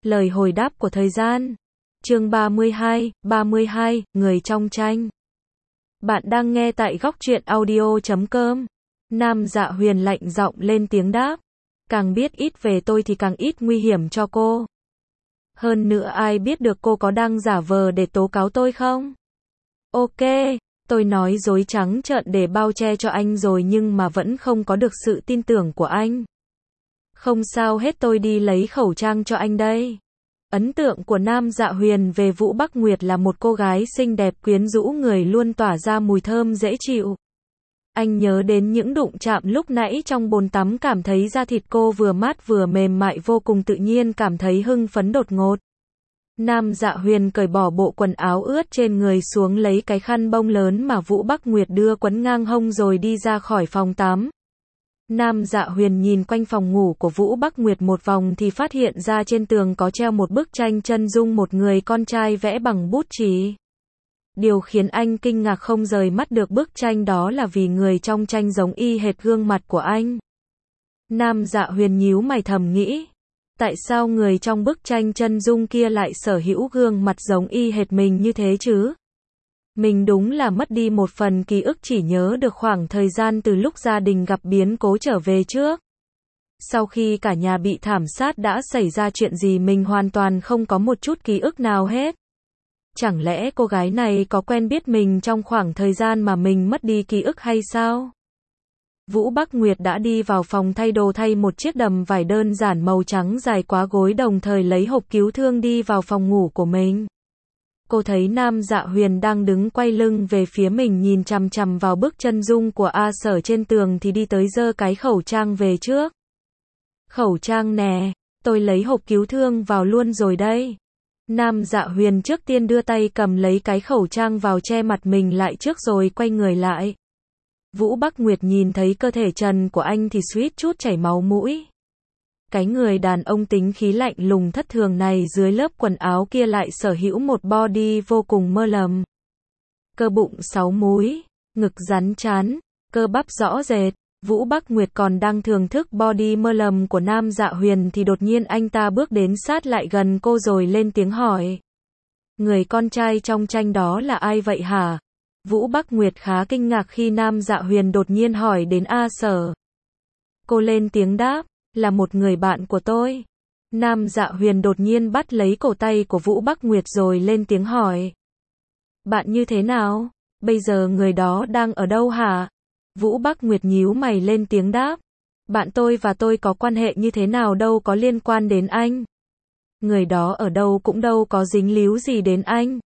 Lời hồi đáp của thời gian. Chương 32, người trong tranh. Bạn đang nghe tại góc truyện audio.com. Nam Dạ Huyền lạnh giọng lên tiếng đáp. Càng biết ít về tôi thì càng ít nguy hiểm cho cô. Hơn nữa ai biết được cô có đang giả vờ để tố cáo tôi không? Ok, tôi nói dối trắng trợn để bao che cho anh rồi nhưng mà vẫn không có được sự tin tưởng của anh. Không sao hết, tôi đi lấy khẩu trang cho anh đây. Ấn tượng của Nam Dạ Huyền về Vũ Bắc Nguyệt là một cô gái xinh đẹp quyến rũ, người luôn tỏa ra mùi thơm dễ chịu. Anh nhớ đến những đụng chạm lúc nãy trong bồn tắm, cảm thấy da thịt cô vừa mát vừa mềm mại, vô cùng tự nhiên, cảm thấy hưng phấn đột ngột. Nam Dạ Huyền cởi bỏ bộ quần áo ướt trên người xuống, lấy cái khăn bông lớn mà Vũ Bắc Nguyệt đưa quấn ngang hông rồi đi ra khỏi phòng tắm. Nam Dạ Huyền nhìn quanh phòng ngủ của Vũ Bắc Nguyệt một vòng thì phát hiện ra trên tường có treo một bức tranh chân dung một người con trai vẽ bằng bút chì. Điều khiến anh kinh ngạc không rời mắt được bức tranh đó là vì người trong tranh giống y hệt gương mặt của anh. Nam Dạ Huyền nhíu mày thầm nghĩ, tại sao người trong bức tranh chân dung kia lại sở hữu gương mặt giống y hệt mình như thế chứ? Mình đúng là mất đi một phần ký ức, chỉ nhớ được khoảng thời gian từ lúc gia đình gặp biến cố trở về trước. Sau khi cả nhà bị thảm sát đã xảy ra chuyện gì mình hoàn toàn không có một chút ký ức nào hết. Chẳng lẽ cô gái này có quen biết mình trong khoảng thời gian mà mình mất đi ký ức hay sao? Vũ Bắc Nguyệt đã đi vào phòng thay đồ, thay một chiếc đầm vải đơn giản màu trắng dài quá gối, đồng thời lấy hộp cứu thương đi vào phòng ngủ của mình. Cô thấy Nam Dạ Huyền đang đứng quay lưng về phía mình, nhìn chằm chằm vào bức chân dung của A Sở trên tường thì đi tới giơ cái khẩu trang về trước. Khẩu trang nè, tôi lấy hộp cứu thương vào luôn rồi đây. Nam Dạ Huyền trước tiên đưa tay cầm lấy cái khẩu trang vào che mặt mình lại trước rồi quay người lại. Vũ Bắc Nguyệt nhìn thấy cơ thể trần của anh thì suýt chút chảy máu mũi. Cái người đàn ông tính khí lạnh lùng thất thường này dưới lớp quần áo kia lại sở hữu một body vô cùng mơ lầm. Cơ bụng 6 múi, ngực rắn chán, cơ bắp rõ rệt. Vũ Bắc Nguyệt còn đang thưởng thức body mơ lầm của Nam Dạ Huyền thì đột nhiên anh ta bước đến sát lại gần cô rồi lên tiếng hỏi. Người con trai trong tranh đó là ai vậy hả? Vũ Bắc Nguyệt khá kinh ngạc khi Nam Dạ Huyền đột nhiên hỏi đến A Sở. Cô lên tiếng đáp, là một người bạn của tôi. Nam Dạ Huyền đột nhiên bắt lấy cổ tay của Vũ Bắc Nguyệt rồi lên tiếng hỏi. Bạn như thế nào? Bây giờ người đó đang ở đâu hả? Vũ Bắc Nguyệt nhíu mày lên tiếng đáp. Bạn tôi và tôi có quan hệ như thế nào đâu có liên quan đến anh. Người đó ở đâu cũng đâu có dính líu gì đến anh.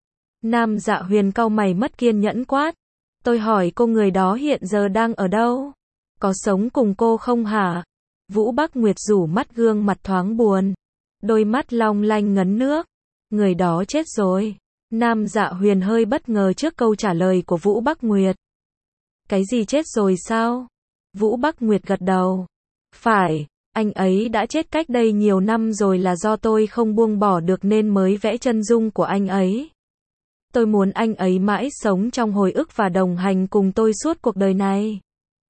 Nam Dạ Huyền cau mày mất kiên nhẫn quát. Tôi hỏi cô, người đó hiện giờ đang ở đâu? Có sống cùng cô không hả? Vũ Bắc Nguyệt rủ mắt, gương mặt thoáng buồn. Đôi mắt long lanh ngấn nước. Người đó chết rồi. Nam Dạ Huyền hơi bất ngờ trước câu trả lời của Vũ Bắc Nguyệt. Cái gì, chết rồi sao? Vũ Bắc Nguyệt gật đầu. Phải, anh ấy đã chết cách đây nhiều năm rồi, là do tôi không buông bỏ được nên mới vẽ chân dung của anh ấy. Tôi muốn anh ấy mãi sống trong hồi ức và đồng hành cùng tôi suốt cuộc đời này.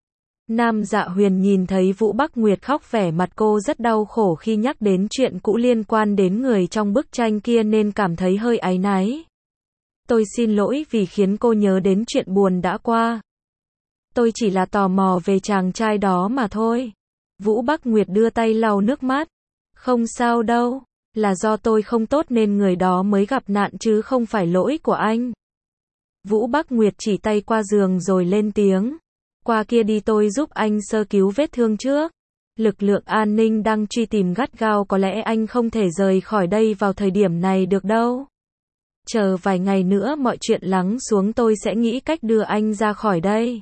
Nam Dạ Huyền nhìn thấy Vũ Bắc Nguyệt khóc, vẻ mặt cô rất đau khổ khi nhắc đến chuyện cũ liên quan đến người trong bức tranh kia nên cảm thấy hơi áy náy. Tôi xin lỗi vì khiến cô nhớ đến chuyện buồn đã qua. Tôi chỉ là tò mò về chàng trai đó mà thôi. Vũ Bắc Nguyệt đưa tay lau nước mắt. Không sao đâu, là do tôi không tốt nên người đó mới gặp nạn chứ không phải lỗi của anh. Vũ Bắc Nguyệt chỉ tay qua giường rồi lên tiếng. Qua kia đi, tôi giúp anh sơ cứu vết thương trước. Lực lượng an ninh đang truy tìm gắt gao, có lẽ anh không thể rời khỏi đây vào thời điểm này được đâu. Chờ vài ngày nữa mọi chuyện lắng xuống tôi sẽ nghĩ cách đưa anh ra khỏi đây.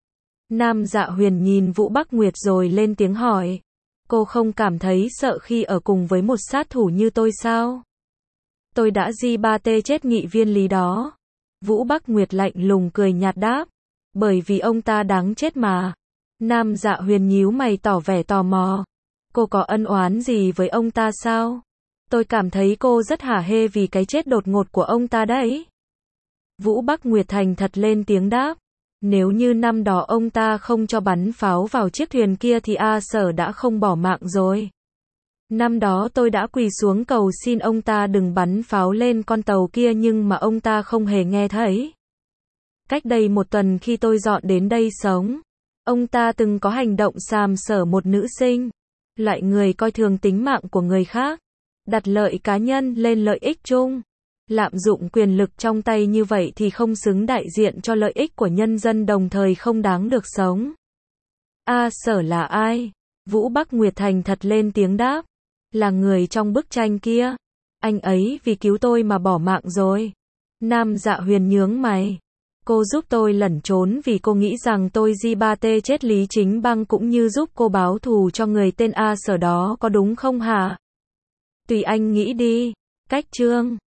Nam Dạ Huyền nhìn Vũ Bắc Nguyệt rồi lên tiếng hỏi. Cô không cảm thấy sợ khi ở cùng với một sát thủ như tôi sao? Tôi đã G3T chết nghị viên Lý đó. Vũ Bắc Nguyệt lạnh lùng cười nhạt đáp. Bởi vì ông ta đáng chết mà. Nam Dạ Huyền nhíu mày tỏ vẻ tò mò. Cô có ân oán gì với ông ta sao? Tôi cảm thấy cô rất hả hê vì cái chết đột ngột của ông ta đấy. Vũ Bắc Nguyệt thành thật lên tiếng đáp. Nếu như năm đó ông ta không cho bắn pháo vào chiếc thuyền kia thì A Sở đã không bỏ mạng rồi. Năm đó tôi đã quỳ xuống cầu xin ông ta đừng bắn pháo lên con tàu kia nhưng mà ông ta không hề nghe thấy. Cách đây 1 tuần khi tôi dọn đến đây sống, ông ta từng có hành động sàm sỡ một nữ sinh, loại người coi thường tính mạng của người khác, đặt lợi cá nhân lên lợi ích chung. Lạm dụng quyền lực trong tay như vậy thì không xứng đại diện cho lợi ích của nhân dân, đồng thời không đáng được sống. A Sở là ai? Vũ Bắc Nguyệt thành thật lên tiếng đáp. Là người trong bức tranh kia. Anh ấy vì cứu tôi mà bỏ mạng rồi. Nam Dạ Huyền nhướng mày. Cô giúp tôi lẩn trốn vì cô nghĩ rằng tôi G3T chết Lý Chính Băng cũng như giúp cô báo thù cho người tên A Sở đó, có đúng không hả? Tùy anh nghĩ đi. Cách chương